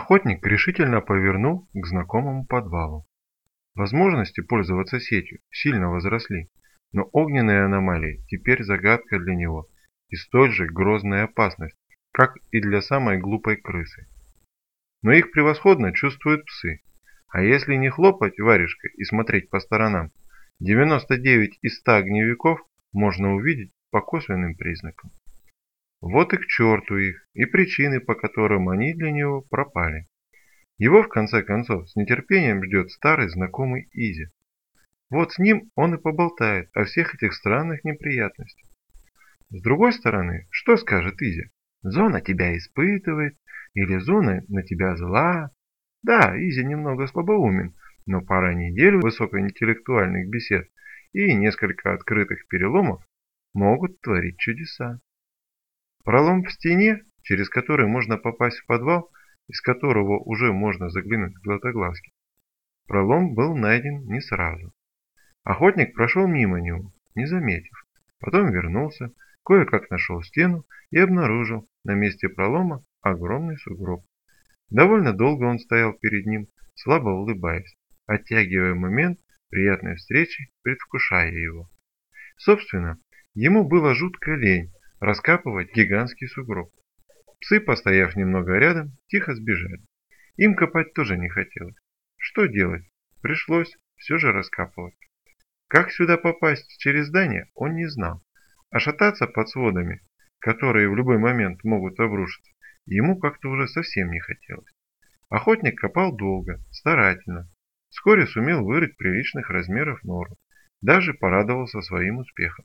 Охотник решительно повернул к знакомому подвалу. Возможности пользоваться сетью сильно возросли, но огненные аномалии теперь загадка для него и столь же грозная опасность, как и для самой глупой крысы. Но их превосходно чувствуют псы, а если не хлопать варежкой и смотреть по сторонам, 99 из 100 огневиков можно увидеть по косвенным признакам. Вот и к черту их, и причины, по которым они для него пропали. Его, в конце концов, с нетерпением ждет старый знакомый Изи. Вот с ним он и поболтает о всех этих странных неприятностях. С другой стороны, что скажет Изи? Зона тебя испытывает, или зона на тебя зла. Да, Изи немного слабоумен, но пара недель высокоинтеллектуальных бесед и несколько открытых переломов могут творить чудеса. Пролом в стене, через который можно попасть в подвал, из которого уже можно заглянуть в Златоглазки. Пролом был найден не сразу. Охотник прошел мимо него, не заметив. Потом вернулся, кое-как нашел стену и обнаружил на месте пролома огромный сугроб. Довольно долго он стоял перед ним, слабо улыбаясь, оттягивая момент приятной встречи, предвкушая его. Собственно, ему было жутко лень раскапывать гигантский сугроб. Псы, постояв немного рядом, тихо сбежали. Им копать тоже не хотелось. Что делать? Пришлось все же раскапывать. Как сюда попасть через здание, он не знал. А шататься под сводами, которые в любой момент могут обрушиться, ему как-то уже совсем не хотелось. Охотник копал долго, старательно. Вскоре сумел вырыть приличных размеров нору. Даже порадовался своим успехом.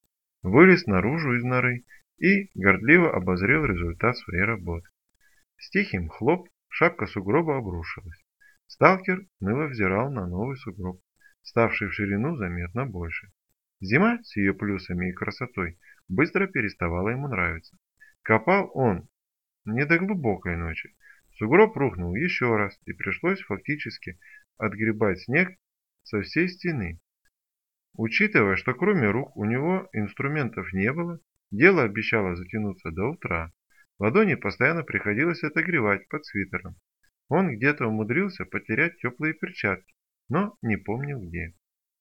Вылез наружу из норы и гордливо обозрел результат своей работы. С тихим хлоп шапка сугроба обрушилась. Сталкер уныло взирал на новый сугроб, ставший в ширину заметно больше. Зима с ее плюсами и красотой быстро переставала ему нравиться. Копал он не до глубокой ночи. Сугроб рухнул еще раз, и пришлось фактически отгребать снег со всей стены. Учитывая, что кроме рук у него инструментов не было, дело обещало затянуться до утра. Ладони постоянно приходилось отогревать под свитером. Он где-то умудрился потерять теплые перчатки, но не помнил где.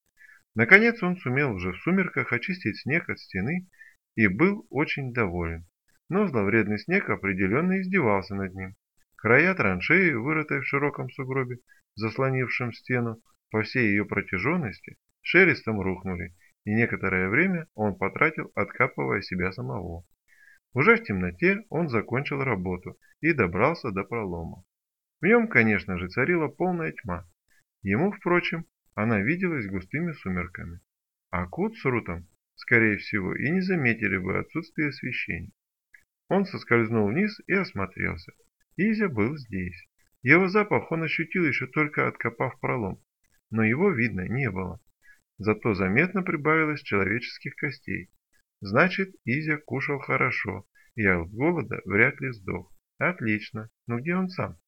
Наконец он сумел уже в сумерках очистить снег от стены и был очень доволен. Но зловредный снег определенно издевался над ним. Края траншеи, вырытой в широком сугробе, заслонившем стену по всей ее протяженности, шелестом рухнули, и некоторое время он потратил, откапывая себя самого. Уже в темноте он закончил работу и добрался до пролома. В нем, конечно же, царила полная тьма. Ему, впрочем, она виделась густыми сумерками. А Кут с Рутом, скорее всего, и не заметили бы отсутствие освещения. Он соскользнул вниз и осмотрелся. Изя был здесь. Его запах он ощутил еще только откопав пролом, но его видно не было. Зато заметно прибавилось человеческих костей. Значит, Изя кушал хорошо и от голода вряд ли сдох. Отлично, но где он сам?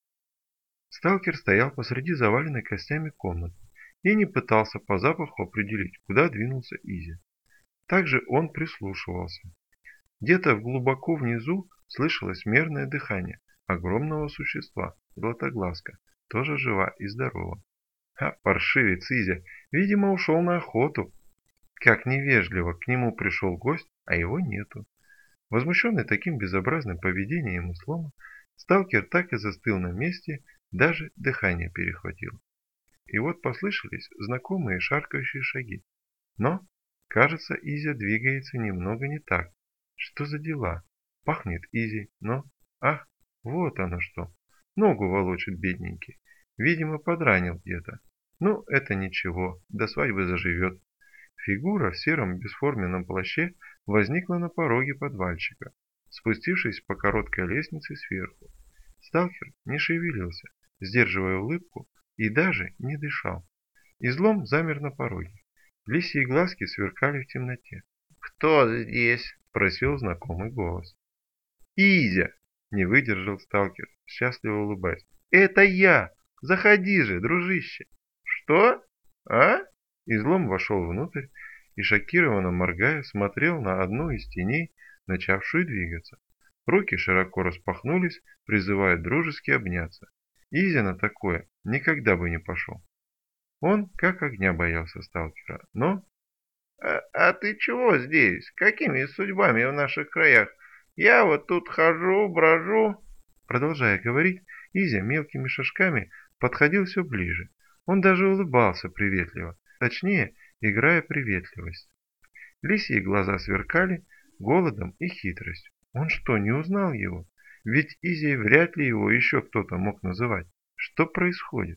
Сталкер стоял посреди заваленной костями комнаты и не пытался по запаху определить, куда двинулся Изя. Также он прислушивался. Где-то глубоко внизу слышалось мерное дыхание огромного существа, Златоглазка, тоже жива и здорова. А паршивец Изя, видимо, ушел на охоту. Как невежливо к нему пришел гость, а его нету. Возмущенный таким безобразным поведением и сломом, сталкер так и застыл на месте, даже дыхание перехватило. И вот послышались знакомые шаркающие шаги. Но, кажется, Изя двигается немного не так. Что за дела? Пахнет Изи, но... Ах, вот оно что. Ногу волочит бедненький. Видимо, подранил где-то. Ну, это ничего, до свадьбы заживет. Фигура в сером бесформенном плаще возникла на пороге подвальчика, спустившись по короткой лестнице сверху. Сталкер не шевелился, сдерживая улыбку, и даже не дышал. Излом замер на пороге. Лисьи глазки сверкали в темноте. «Кто здесь?» – спросил знакомый голос. «Изя!» – не выдержал сталкер, счастливо улыбаясь. «Это я! Заходи же, дружище!» «Что? А?» Излом вошел внутрь и, шокированно моргая, смотрел на одну из теней, начавшую двигаться. Руки широко распахнулись, призывая дружески обняться. Изя на такое никогда бы не пошел. Он как огня боялся сталкера, но... А ты чего здесь? Какими судьбами в наших краях? Я вот тут хожу, брожу. Продолжая говорить, Изя мелкими шажками подходил все ближе. Он даже улыбался приветливо, точнее, играя приветливость. Лисьи глаза сверкали голодом и хитростью. Он что, не узнал его? Ведь Изей вряд ли его еще кто-то мог называть. Что происходит?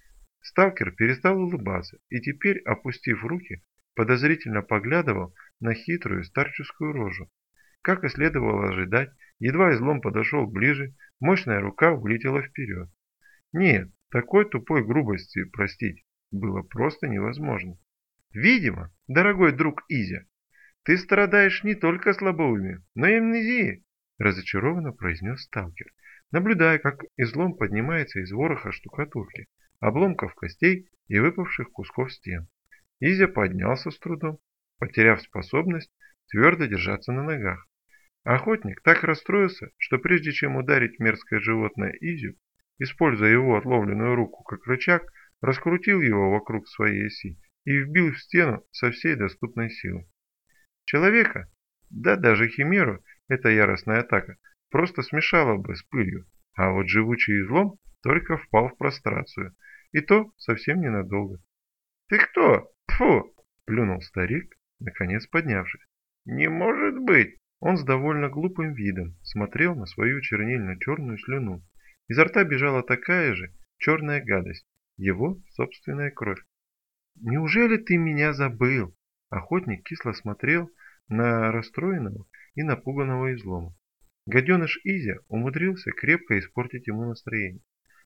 Сталкер перестал улыбаться и теперь, опустив руки, подозрительно поглядывал на хитрую старческую рожу. Как и следовало ожидать, едва излом подошел ближе, мощная рука улетела вперед. Нет, такой тупой грубости простить было просто невозможно. Видимо, дорогой друг Изя, ты страдаешь не только слабоумием, но и амнезией, разочарованно произнес сталкер, наблюдая, как излом поднимается из вороха штукатурки, обломков костей и выпавших кусков стен. Изя поднялся с трудом, потеряв способность твердо держаться на ногах. Охотник так расстроился, что прежде чем ударить мерзкое животное Изю, используя его отловленную руку как рычаг, раскрутил его вокруг своей оси и вбил в стену со всей доступной силой. Человека, да даже химеру, эта яростная атака просто смешала бы с пылью, а вот живучий излом только впал в прострацию, и то совсем ненадолго. «Ты кто? Тьфу!» – плюнул старик, наконец поднявшись. «Не может быть!» Он с довольно глупым видом смотрел на свою чернильно-черную слюну. Изо рта бежала такая же черная гадость, его собственная кровь. «Неужели ты меня забыл?» Охотник кисло смотрел на расстроенного и напуганного излома. Гаденыш Изя умудрился крепко испортить ему настроение.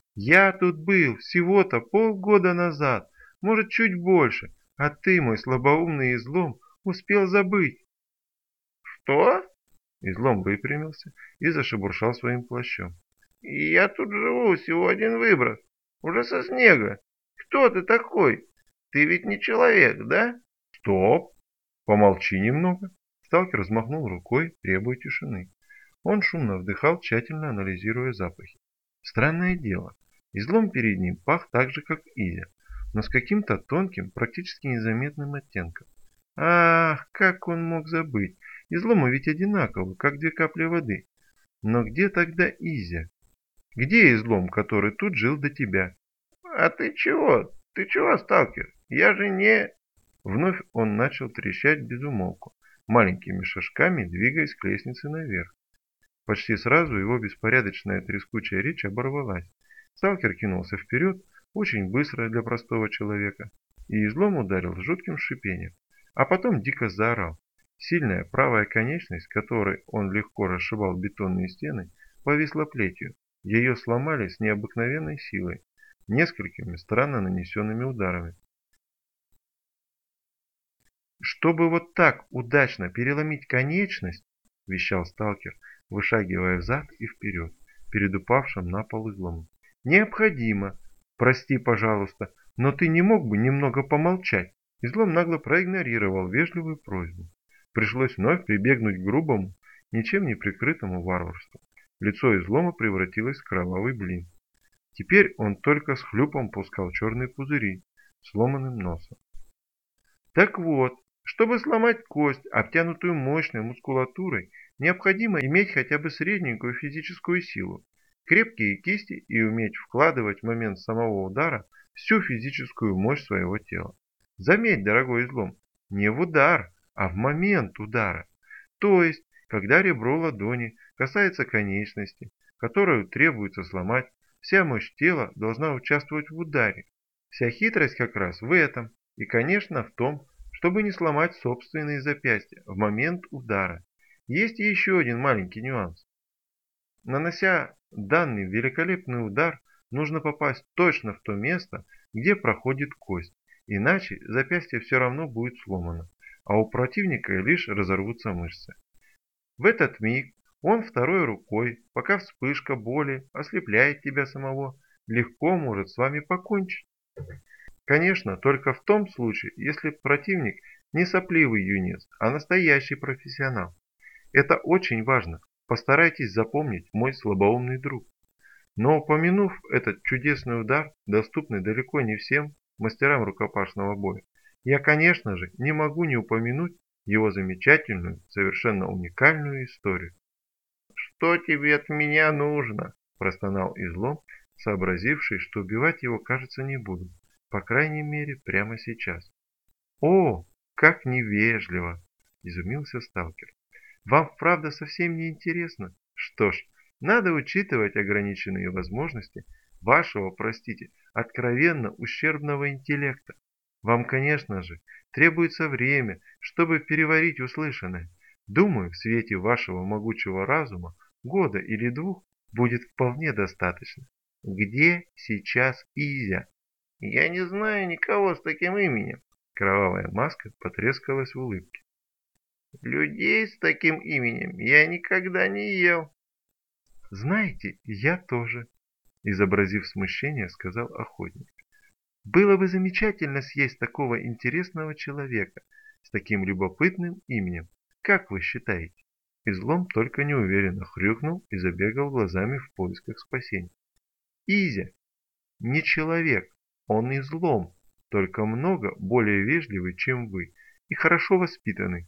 «Я тут был всего-то полгода назад, может, чуть больше, а ты, мой слабоумный излом, успел забыть». «Что?» Излом выпрямился и зашебуршал своим плащом. «Я тут живу, всего один выброс, уже со снега. Кто ты такой? Ты ведь не человек, да?» «Стоп! Помолчи немного!» Сталкер взмахнул рукой, требуя тишины. Он шумно вдыхал, тщательно анализируя запахи. Странное дело, излом перед ним пах так же, как Изя, но с каким-то тонким, практически незаметным оттенком. Ах, как он мог забыть! Изломы ведь одинаковы, как две капли воды. Но где тогда Изя? Где излом, который тут жил до тебя? А ты чего? Ты чего, сталкер? Я же не... Вновь он начал трещать без умолку, маленькими шажками двигаясь к лестнице наверх. Почти сразу его беспорядочная трескучая речь оборвалась. Сталкер кинулся вперед, очень быстро для простого человека, и излом ударил с жутким шипением, а потом дико заорал. Сильная правая конечность, которой он легко расшибал бетонные стены, повисла плетью. Ее сломали с необыкновенной силой, несколькими странно нанесенными ударами. «Чтобы вот так удачно переломить конечность, — вещал сталкер, вышагивая взад и вперед, перед упавшим на пол изломом, — необходимо, прости, пожалуйста, но ты не мог бы немного помолчать?» Излом нагло проигнорировал вежливую просьбу. Пришлось вновь прибегнуть к грубому, ничем не прикрытому варварству. Лицо излома превратилось в кровавый блин. Теперь он только с хлюпом пускал черные пузыри, сломанным носом. Так вот, чтобы сломать кость, обтянутую мощной мускулатурой, необходимо иметь хотя бы средненькую физическую силу, крепкие кисти и уметь вкладывать в момент самого удара всю физическую мощь своего тела. Заметь, дорогой излом, не в удар, а в момент удара. То есть, когда ребро ладони касается конечности, которую требуется сломать, вся мощь тела должна участвовать в ударе. Вся хитрость как раз в этом, и, конечно, в том, чтобы не сломать собственные запястья в момент удара. Есть еще один маленький нюанс. Нанося данный великолепный удар, нужно попасть точно в то место, где проходит кость, иначе запястье все равно будет сломано, а у противника лишь разорвутся мышцы. В этот миг он второй рукой, пока вспышка боли ослепляет тебя самого, легко может с вами покончить. Конечно, только в том случае, если противник не сопливый юнец, а настоящий профессионал. Это очень важно, постарайтесь запомнить, мой слабоумный друг. Но упомянув этот чудесный удар, доступный далеко не всем мастерам рукопашного боя, я, конечно же, не могу не упомянуть его замечательную, совершенно уникальную историю. «Что тебе от меня нужно?» – простонал Излом, сообразивший, что убивать его, кажется, не будут, по крайней мере, прямо сейчас. «О, как невежливо!» – изумился сталкер. «Вам, правда, совсем не интересно? Что ж, надо учитывать ограниченные возможности вашего, простите, откровенно ущербного интеллекта. Вам, конечно же, требуется время, чтобы переварить услышанное. Думаю, в свете вашего могучего разума года или двух будет вполне достаточно. Где сейчас Изя?» «Я не знаю никого с таким именем». Кровавая маска потрескалась в улыбке. «Людей с таким именем я никогда не ел». «Знаете, я тоже», — изобразив смущение, сказал охотник. «Было бы замечательно съесть такого интересного человека с таким любопытным именем. Как вы считаете?» Излом только неуверенно хрюкнул и забегал глазами в поисках спасения. «Изя не человек, он излом, только много более вежливый, чем вы, и хорошо воспитанный».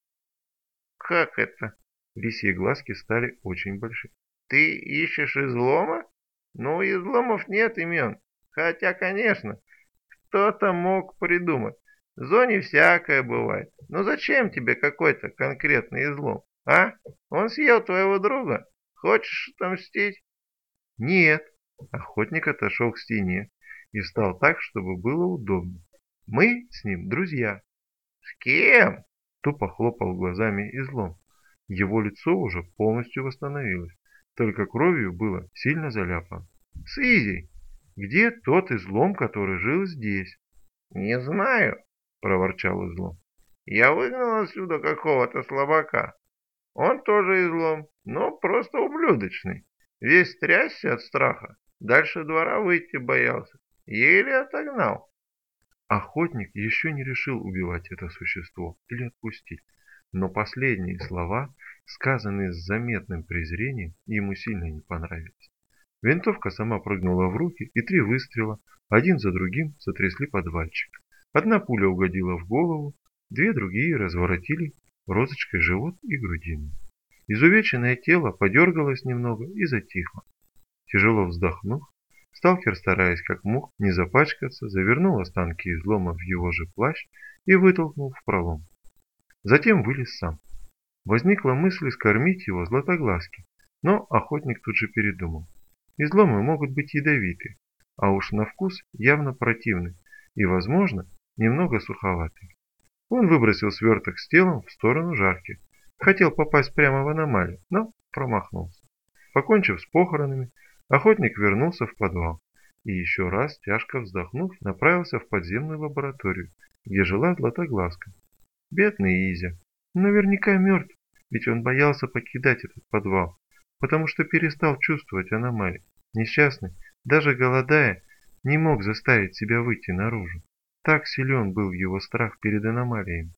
«Как это?» Лисьи глазки стали очень большие. «Ты ищешь излома? Ну, у изломов нет имен. Хотя, конечно, кто-то мог придумать. В зоне всякое бывает. Но зачем тебе какой-то конкретный излом, а? Он съел твоего друга? Хочешь отомстить?» «Нет». Охотник отошел к стене и встал так, чтобы было удобно. «Мы с ним друзья». «С кем?» Тупо хлопал глазами Излом. Его лицо уже полностью восстановилось, только кровью было сильно заляпано. «С Изей! Где тот Излом, который жил здесь?» «Не знаю», — проворчал Излом. «Я выгнал отсюда какого-то слабака. Он тоже Излом, но просто ублюдочный. Весь трясся от страха, дальше двора выйти боялся. Еле отогнал». Охотник еще не решил убивать это существо или отпустить, но последние слова, сказанные с заметным презрением, ему сильно не понравились. Винтовка сама прыгнула в руки, и 3 выстрела, один за другим, сотрясли подвальчик. Одна пуля угодила в голову, 2 другие разворотили розочкой живот и грудину. Изувеченное тело подергалось немного и затихло. Тяжело вздохнув, сталкер, стараясь как мог не запачкаться, завернул останки излома в его же плащ и вытолкнул в пролом. Затем вылез сам. Возникла мысль скормить его златоглазке, но охотник тут же передумал. Изломы могут быть ядовиты, а уж на вкус явно противны и, возможно, немного суховаты. Он выбросил сверток с телом в сторону жарки. Хотел попасть прямо в аномалию, но промахнулся. Покончив с похоронами, охотник вернулся в подвал и еще раз, тяжко вздохнув, направился в подземную лабораторию, где жила златоглазка. Бедный Изя. Наверняка мертв, ведь он боялся покидать этот подвал, потому что перестал чувствовать аномалии. Несчастный, даже голодая, не мог заставить себя выйти наружу. Так силен был его страх перед аномалиями.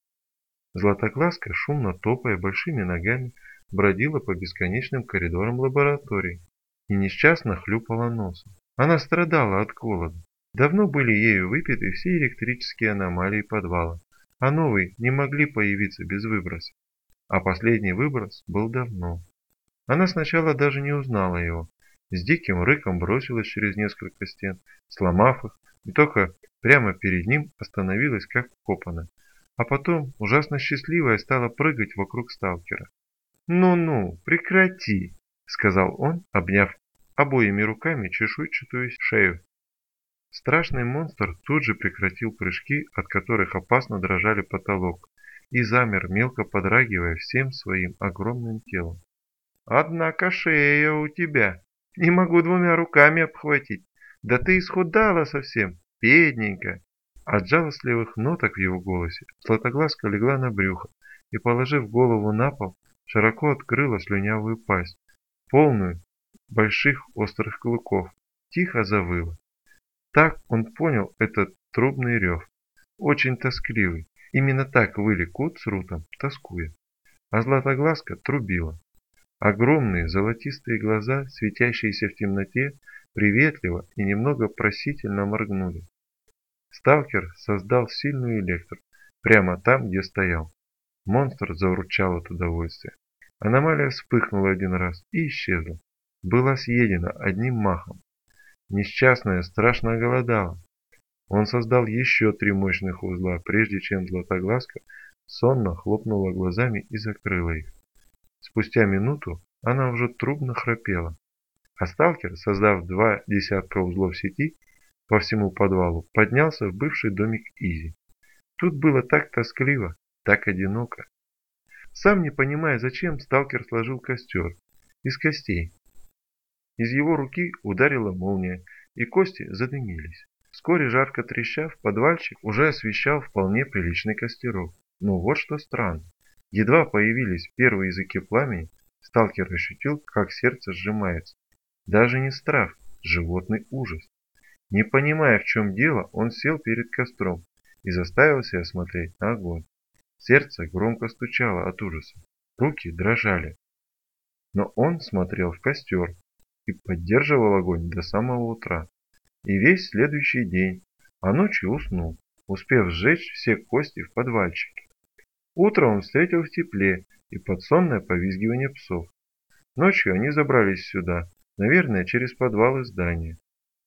Златоглазка, шумно топая большими ногами, бродила по бесконечным коридорам лаборатории и несчастно хлюпала носом. Она страдала от голода. Давно были ею выпиты все электрические аномалии подвала, а новые не могли появиться без выброса. А последний выброс был давно. Она сначала даже не узнала его. С диким рыком бросилась через несколько стен, сломав их, и только прямо перед ним остановилась как вкопанная. А потом, ужасно счастливая, стала прыгать вокруг сталкера. «Ну-ну, прекрати», — сказал он, обняв обоими руками чешуйчатую шею. Страшный монстр тут же прекратил прыжки, от которых опасно дрожали потолок, и замер, мелко подрагивая всем своим огромным телом. «Однако шея у тебя. Не могу 2 руками обхватить. Да ты исхудала совсем, бедненькая». От жалостливых ноток в его голосе златоглазка легла на брюхо и, положив голову на пол, широко открыла слюнявую пасть, полную больших острых клыков, тихо завыла. Так он понял этот трубный рев, очень тоскливый. Именно так выли Кут с Рутом, тоскуя. А златоглазка трубила. Огромные золотистые глаза, светящиеся в темноте, приветливо и немного просительно моргнули. Сталкер создал сильную электро прямо там, где стоял. Монстр заурчал от удовольствия. Аномалия вспыхнула один раз и исчезла. Была съедена одним махом. Несчастная страшно оголодала. Он создал еще 3 мощных узла, прежде чем Златоглазка сонно хлопнула глазами и закрыла их. Спустя минуту она уже трубно храпела. А сталкер, создав 2 десятка узлов сети по всему подвалу, поднялся в бывший домик Изи. Тут было так тоскливо, так одиноко. Сам не понимая зачем, сталкер сложил костер из костей. Из его руки ударила молния, и кости задымились. Вскоре, жарко трещав, подвальчик уже освещал вполне приличный костерок. Но вот что странно. Едва появились первые языки пламени, сталкер ощутил, как сердце сжимается. Даже не страх, животный ужас. Не понимая, в чем дело, он сел перед костром и заставил себя смотреть на огонь. Сердце громко стучало от ужаса, руки дрожали. Но он смотрел в костер и поддерживал огонь до самого утра. И весь следующий день, а ночью уснул, успев сжечь все кости в подвальчике. Утром он встретил в тепле и под сонное повизгивание псов. Ночью они забрались сюда, наверное, через подвалы здания.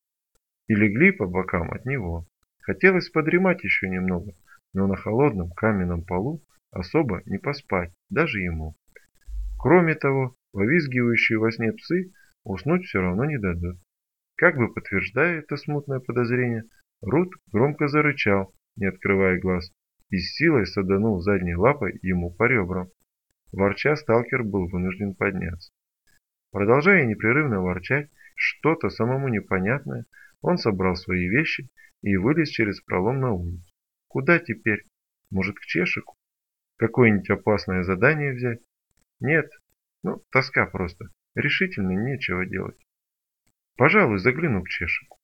И легли по бокам от него. Хотелось подремать еще немного, но на холодном каменном полу особо не поспать, даже ему. Кроме того, повизгивающие во сне псы уснуть все равно не дадут. Как бы подтверждая это смутное подозрение, Рут громко зарычал, не открывая глаз, и с силой саданул задней лапой ему по ребрам. Ворча, сталкер был вынужден подняться. Продолжая непрерывно ворчать, что-то самому непонятное, он собрал свои вещи и вылез через пролом на улицу. Куда теперь? Может, к Чешику? Какое-нибудь опасное задание взять? Нет, тоска просто. Решительно нечего делать. Пожалуй, загляну к Чешику.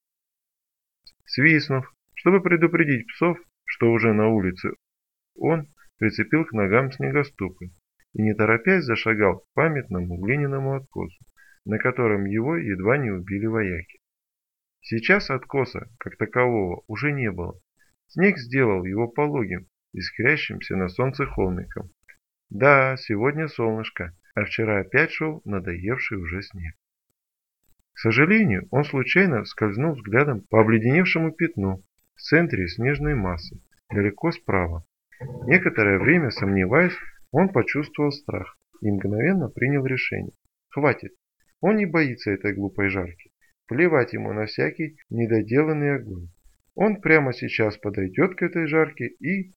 Свистнув, чтобы предупредить псов, что уже на улице, он прицепил к ногам снегоступы и, не торопясь, зашагал к памятному глиняному откосу, на котором его едва не убили вояки. Сейчас откоса, как такового, уже не было. Снег сделал его пологим, искрящимся на солнце холмиком. Да, сегодня солнышко, а вчера опять шел надоевший уже снег. К сожалению, он случайно скользнул взглядом по обледеневшему пятну в центре снежной массы, далеко справа. Некоторое время, сомневаясь, он почувствовал страх и мгновенно принял решение. Хватит, он не боится этой глупой жарки. Плевать ему на всякий недоделанный огонь. Он прямо сейчас подойдет к этой жарке и...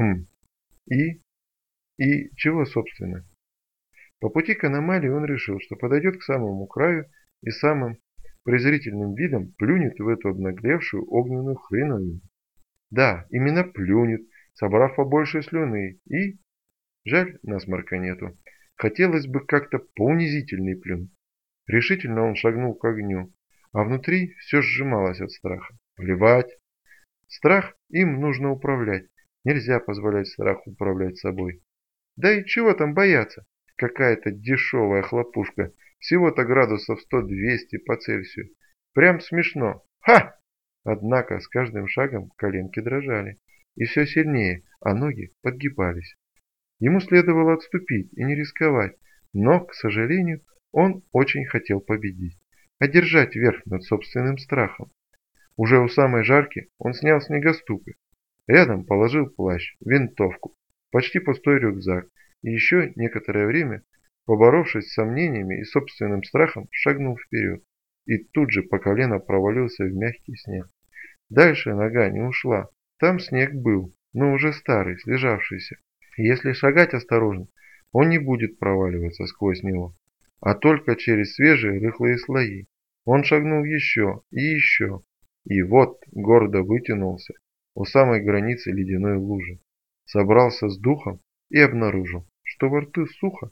И чего, собственно? По пути к аномалии он решил, что подойдет к самому краю и самым презрительным видом плюнет в эту обнаглевшую огненную хреновину. Да, именно плюнет, собрав побольше слюны, и... Жаль, насморка нету. Хотелось бы как-то поунизительней плюнуть. Решительно он шагнул к огню, а внутри все сжималось от страха. Плевать. Страх им нужно управлять. Нельзя позволять страху управлять собой. Да и чего там бояться? Какая-то дешевая хлопушка. Всего-то градусов 100-200 по Цельсию. Прям смешно. Ха! Однако с каждым шагом коленки дрожали. И все сильнее, а ноги подгибались. Ему следовало отступить и не рисковать. Но, к сожалению, он очень хотел победить. Одержать верх над собственным страхом. Уже у самой жарки он снял снегоступы. Рядом положил плащ, винтовку, почти пустой рюкзак и еще некоторое время, поборовшись с сомнениями и собственным страхом, шагнул вперед и тут же по колено провалился в мягкий снег. Дальше нога не ушла. Там снег был, но уже старый, слежавшийся. Если шагать осторожно, он не будет проваливаться сквозь него, а только через свежие рыхлые слои. Он шагнул еще и еще, и вот гордо вытянулся у самой границы ледяной лужи. Собрался с духом и обнаружил, что во рту сухо,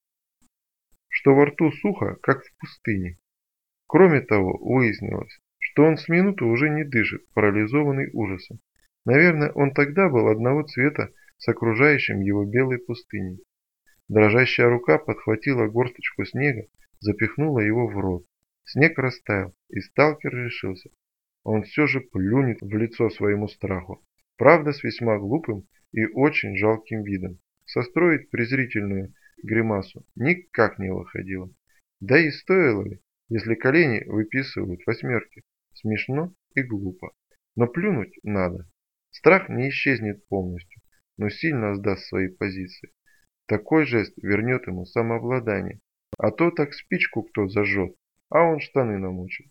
как в пустыне. Кроме того, выяснилось, что он с минуту уже не дышит, парализованный ужасом. Наверное, он тогда был одного цвета с окружающим его белой пустыней. Дрожащая рука подхватила горсточку снега, запихнула его в рот. Снег растаял, и сталкер решился. Он все же плюнет в лицо своему страху. Правда, с весьма глупым и очень жалким видом. Состроить презрительную гримасу никак не выходило. Да и стоило ли, если колени выписывают восьмерки? Смешно и глупо. Но плюнуть надо. Страх не исчезнет полностью, но сильно сдаст свои позиции. Такой жест вернет ему самообладание. А то так спичку кто зажжет, а он штаны намочит.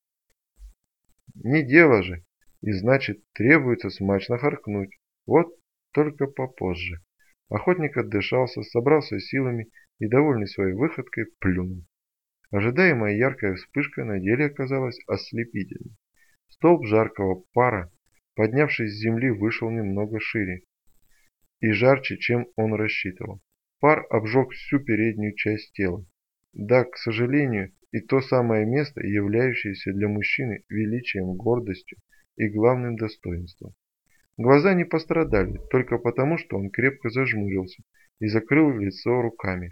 Не дело же, и значит требуется смачно харкнуть. Вот только попозже. Охотник отдышался, собрался силами и, довольный своей выходкой, плюнул. Ожидаемая яркая вспышка на деле оказалась ослепительной. Столб жаркого пара, поднявшись с земли, вышел немного шире и жарче, чем он рассчитывал. Пар обжег всю переднюю часть тела. Да, к сожалению, и то самое место, являющееся для мужчины величием, гордостью и главным достоинством. Глаза не пострадали, только потому, что он крепко зажмурился и закрыл лицо руками.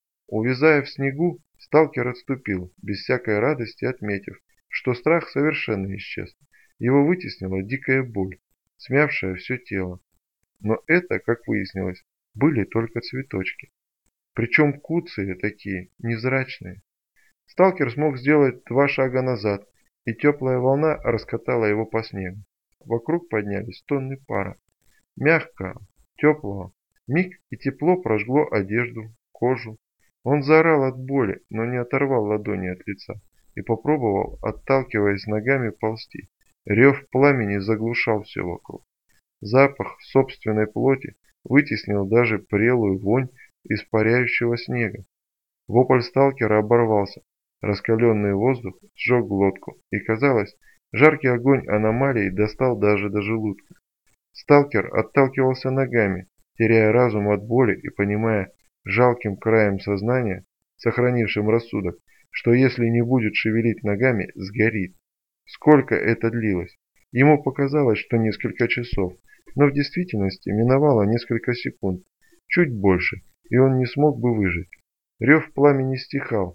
Увязая в снегу, сталкер отступил, без всякой радости отметив, что страх совершенно исчез. Его вытеснила дикая боль, смявшая все тело. Но это, как выяснилось, были только цветочки. Причем куцые такие, невзрачные. Сталкер смог сделать 2 шага назад, и теплая волна раскатала его по снегу. Вокруг поднялись тонны пара. Мягкого, теплого. Миг и тепло прожгло одежду, кожу. Он заорал от боли, но не оторвал ладони от лица и попробовал, отталкиваясь ногами, ползти. Рев пламени заглушал все вокруг. Запах собственной плоти вытеснил даже прелую вонь испаряющего снега. Вопль сталкера оборвался. Раскаленный воздух сжег глотку, и, казалось, жаркий огонь аномалии достал даже до желудка. Сталкер отталкивался ногами, теряя разум от боли и понимая жалким краем сознания, сохранившим рассудок, что если не будет шевелить ногами, сгорит. Сколько это длилось? Ему показалось, что несколько часов, но в действительности миновало несколько секунд, чуть больше, и он не смог бы выжить. Рев пламени стихал.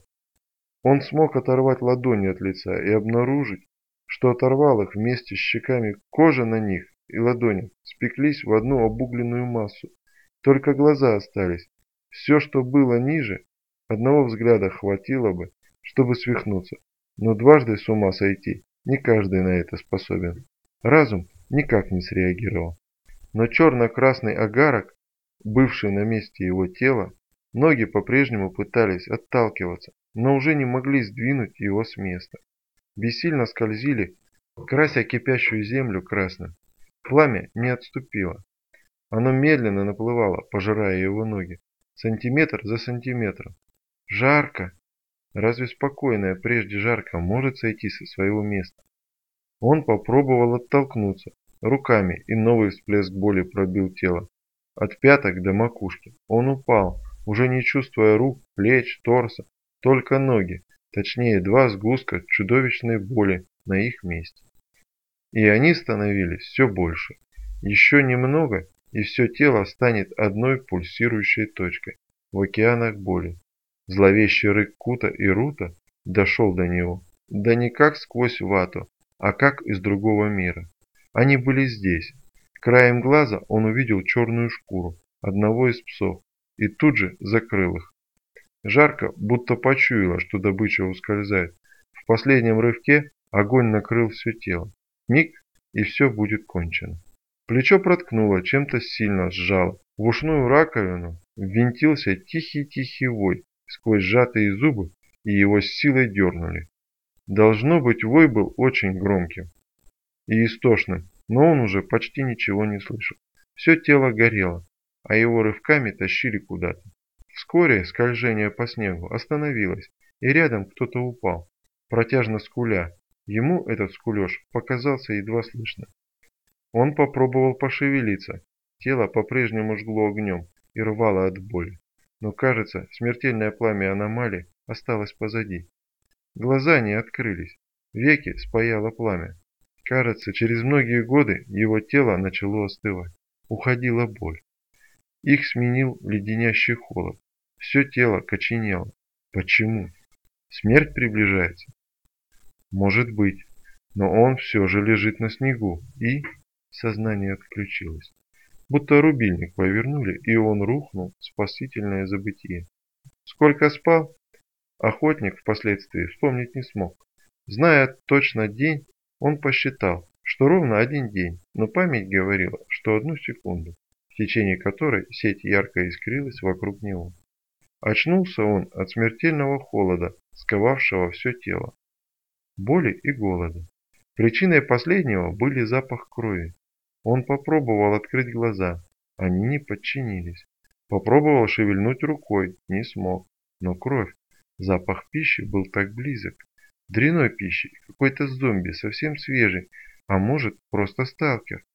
Он смог оторвать ладони от лица и обнаружить, что оторвал их вместе с щеками. Кожа на них и ладонях спеклись в одну обугленную массу. Только глаза остались. Все, что было ниже, одного взгляда хватило бы, чтобы свихнуться. Но дважды с ума сойти не каждый на это способен. Разум никак не среагировал. Но черно-красный огарок, бывший на месте его тела, ноги по-прежнему пытались отталкиваться, но уже не могли сдвинуть его с места. Бессильно скользили, крася кипящую землю красным. Пламя не отступило. Оно медленно наплывало, пожирая его ноги, сантиметр за сантиметром. Жарко! Разве спокойное прежде жарко может сойти со своего места? Он попробовал оттолкнуться руками, и новый всплеск боли пробил тело. От пяток до макушки. Он упал, уже не чувствуя рук, плеч, торса, только ноги, точнее 2 сгустка чудовищной боли на их месте. И они становились все больше. Еще немного, и все тело станет одной пульсирующей точкой в океанах боли. Зловещий рык Кута и Рута дошел до него. Да не как сквозь вату, а как из другого мира. Они были здесь. Краем глаза он увидел черную шкуру одного из псов и тут же закрыл их. Жарко, будто почуяло, что добыча ускользает. В последнем рывке огонь накрыл все тело. Миг, и все будет кончено. Плечо проткнуло, чем-то сильно сжало. В ушную раковину ввинтился тихий-тихий вой сквозь сжатые зубы, и его с силой дернули. Должно быть, вой был очень громким и истошным, но он уже почти ничего не слышал. Все тело горело, а его рывками тащили куда-то. Вскоре скольжение по снегу остановилось, и рядом кто-то упал, протяжно скуля. Ему этот скулеж показался едва слышным. Он попробовал пошевелиться. Тело по-прежнему жгло огнем и рвало от боли. Но, кажется, смертельное пламя аномалии осталось позади. Глаза не открылись, веки спаяло пламя. Кажется, через многие годы его тело начало остывать. Уходила боль. Их сменил леденящий холод. Все тело коченело. Почему? Смерть приближается? Может быть, но он все же лежит на снегу, и сознание отключилось. Будто рубильник повернули, и он рухнул в спасительное забытие. Сколько спал, охотник впоследствии вспомнить не смог. Зная точно день, он посчитал, что ровно один день, но память говорила, что 1 секунду, в течение которой сеть ярко искрилась вокруг него. Очнулся он от смертельного холода, сковавшего все тело, боли и голода. Причиной последнего были запах крови. Он попробовал открыть глаза, они не подчинились. Попробовал шевельнуть рукой, не смог. Но кровь, запах пищи был так близок. Дрянной пищи, какой-то зомби, совсем свежий, а может просто сталкер.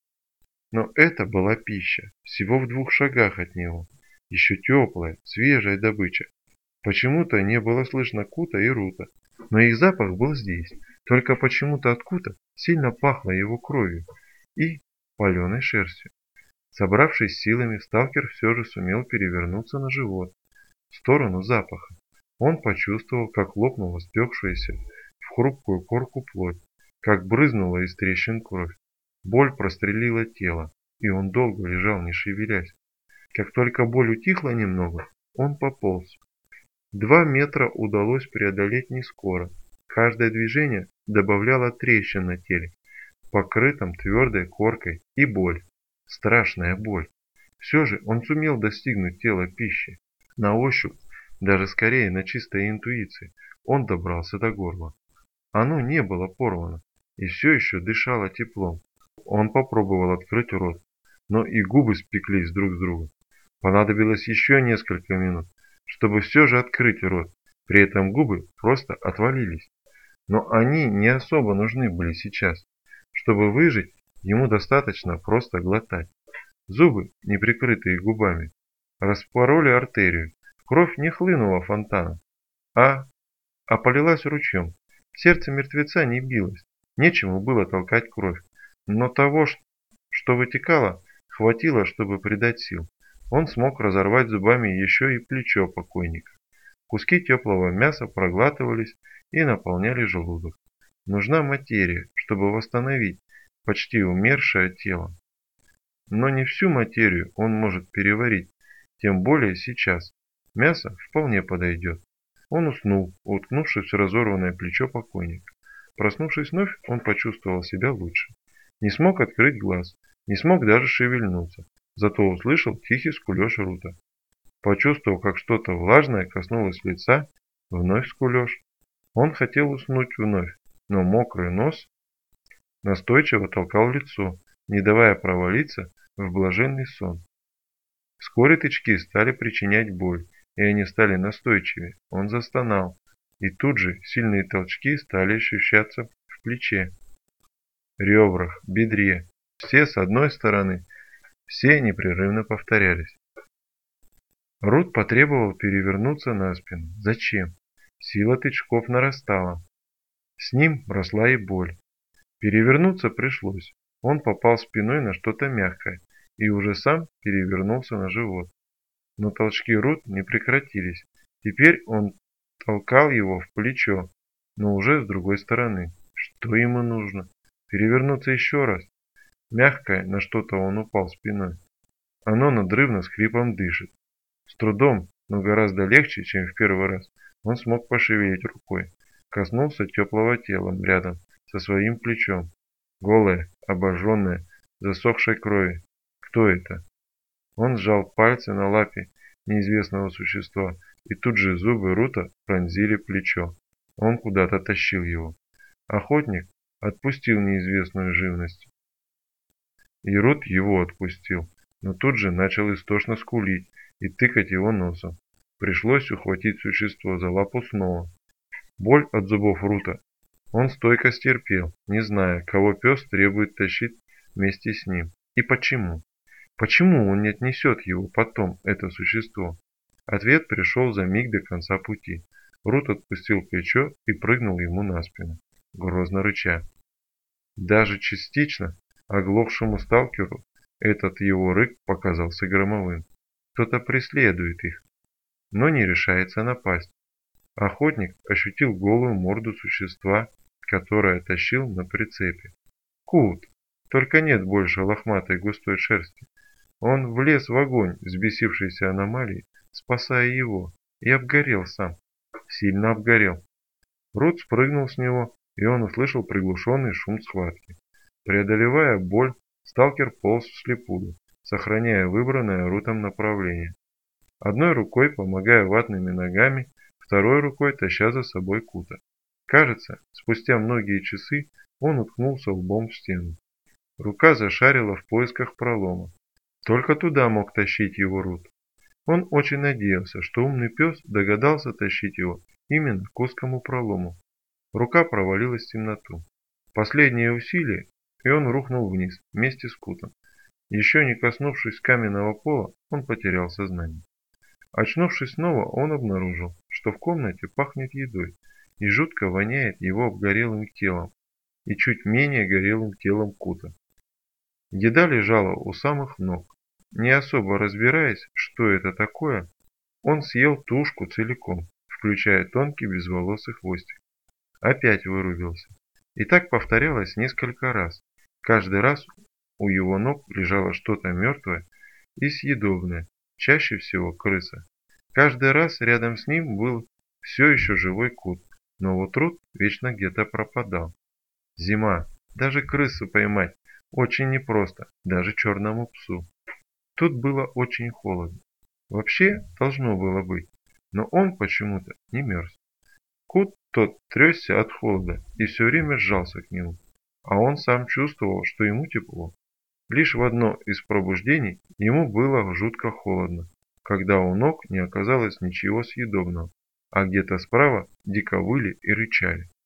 Но это была пища, всего в 2 шагах от него. Еще теплая, свежая добыча. Почему-то не было слышно Кута и Рута, но их запах был здесь. Только почему-то от Кута сильно пахло его кровью и паленой шерстью. Собравшись силами, сталкер все же сумел перевернуться на живот, в сторону запаха. Он почувствовал, как лопнула спекшаяся в хрупкую корку плоть, как брызнула из трещин кровь. Боль прострелила тело, и он долго лежал, не шевелясь. Как только боль утихла немного, он пополз. 2 метра удалось преодолеть не скоро. Каждое движение добавляло трещин на теле, покрытом твердой коркой, и боль. Страшная боль. Все же он сумел достигнуть тела пищи. На ощупь, даже скорее на чистой интуиции, он добрался до горла. Оно не было порвано и все еще дышало теплом. Он попробовал открыть рот, но и губы спеклись друг с другом. Понадобилось еще несколько минут, чтобы все же открыть рот. При этом губы просто отвалились. Но они не особо нужны были сейчас. Чтобы выжить, ему достаточно просто глотать. Зубы, не прикрытые губами, распороли артерию. Кровь не хлынула фонтаном, а полилась ручьем. Сердце мертвеца не билось, нечему было толкать кровь. Но того, что вытекало, хватило, чтобы придать сил. Он смог разорвать зубами еще и плечо покойника. Куски теплого мяса проглатывались и наполняли желудок. Нужна материя, чтобы восстановить почти умершее тело. Но не всю материю он может переварить, тем более сейчас. Мясо вполне подойдет. Он уснул, уткнувшись в разорванное плечо покойника. Проснувшись вновь, он почувствовал себя лучше. Не смог открыть глаз, не смог даже шевельнуться, зато услышал тихий скулеж Рута. Почувствовав, как что-то влажное коснулось лица, вновь скулеж. Он хотел уснуть вновь, но мокрый нос настойчиво толкал лицо, не давая провалиться в блаженный сон. Вскоре тычки стали причинять боль, и они стали настойчивее. Он застонал, и тут же сильные толчки стали ощущаться в плече, ребрах, бедре. Все с одной стороны, все непрерывно повторялись. Рут потребовал перевернуться на спину. Зачем? Сила тычков нарастала. С ним росла и боль. Перевернуться пришлось. Он попал спиной на что-то мягкое и уже сам перевернулся на живот. Но толчки Рут не прекратились. Теперь он толкал его в плечо, но уже с другой стороны. Что ему нужно? Перевернуться еще раз. Мягкое на что-то он упал спиной. Оно надрывно с хрипом дышит. С трудом, но гораздо легче, чем в первый раз, он смог пошевелить рукой. Коснулся теплого тела рядом со своим плечом. Голое, обожженное, засохшей крови. Кто это? Он сжал пальцы на лапе неизвестного существа, и тут же зубы Рута пронзили плечо. Он куда-то тащил его. Охотник отпустил неизвестную живность. И Рут его отпустил, но тут же начал истошно скулить и тыкать его носом. Пришлось ухватить существо за лапу снова. Боль от зубов Рута он стойко стерпел, не зная, кого пес требует тащить вместе с ним. И почему? Почему он не отнесет его потом, это существо? Ответ пришел за миг до конца пути. Рут отпустил плечо и прыгнул ему на спину, грозно рыча. Даже частично оглохшему сталкеру этот его рык показался громовым. Кто-то преследует их. но не решается напасть. Охотник ощутил голую морду существа, которое тащил на прицепе. Кут! Только нет больше лохматой густой шерсти. Он влез в огонь взбесившейся аномалии, спасая его, и обгорел сам. Сильно обгорел. Рут спрыгнул с него, и он услышал приглушенный шум схватки. Преодолевая боль, сталкер полз вслепую, сохраняя выбранное Рутом направление. Одной рукой помогая ватными ногами, второй рукой таща за собой Кута. Кажется, спустя многие часы он уткнулся лбом в стену. Рука зашарила в поисках пролома. Только туда мог тащить его Рут. Он очень надеялся, что умный пес догадался тащить его именно к узкому пролому. Рука провалилась в темноту. Последнее усилие, и он рухнул вниз вместе с Кутом. Еще не коснувшись каменного пола, он потерял сознание. Очнувшись снова, он обнаружил, что в комнате пахнет едой и жутко воняет его обгорелым телом и чуть менее горелым телом Кута. Еда лежала у самых ног. Не особо разбираясь, что это такое, он съел тушку целиком, включая тонкий безволосый хвостик. Опять вырубился. И так повторялось несколько раз. Каждый раз у его ног лежало что-то мертвое и съедобное, чаще всего крыса. Каждый раз рядом с ним был все еще живой Кут, но вот Рут вечно где-то пропадал. Зима, даже крысу поймать очень непросто, даже черному псу. Тут было очень холодно. Вообще должно было быть, но он почему-то не мерз. Кут тот трясся от холода и все время сжался к нему, а он сам чувствовал, что ему тепло. Лишь в одно из пробуждений ему было жутко холодно, когда у ног не оказалось ничего съедобного, а где-то справа дико выли и рычали.